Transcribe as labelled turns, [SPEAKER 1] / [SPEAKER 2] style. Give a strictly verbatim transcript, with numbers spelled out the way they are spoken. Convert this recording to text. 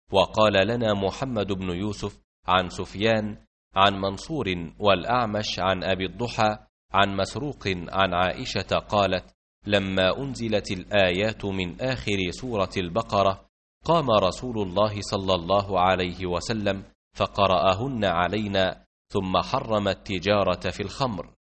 [SPEAKER 1] وقال لنا محمد بن يوسف عن سفيان عن منصور والأعمش عن أبي الضحى عن مسروق عن عائشة قالت: لما أنزلت الآيات من آخر سورة البقرة قام رسول الله صلى الله عليه وسلم فقرأهن علينا، ثم حرم التجارة في الخمر.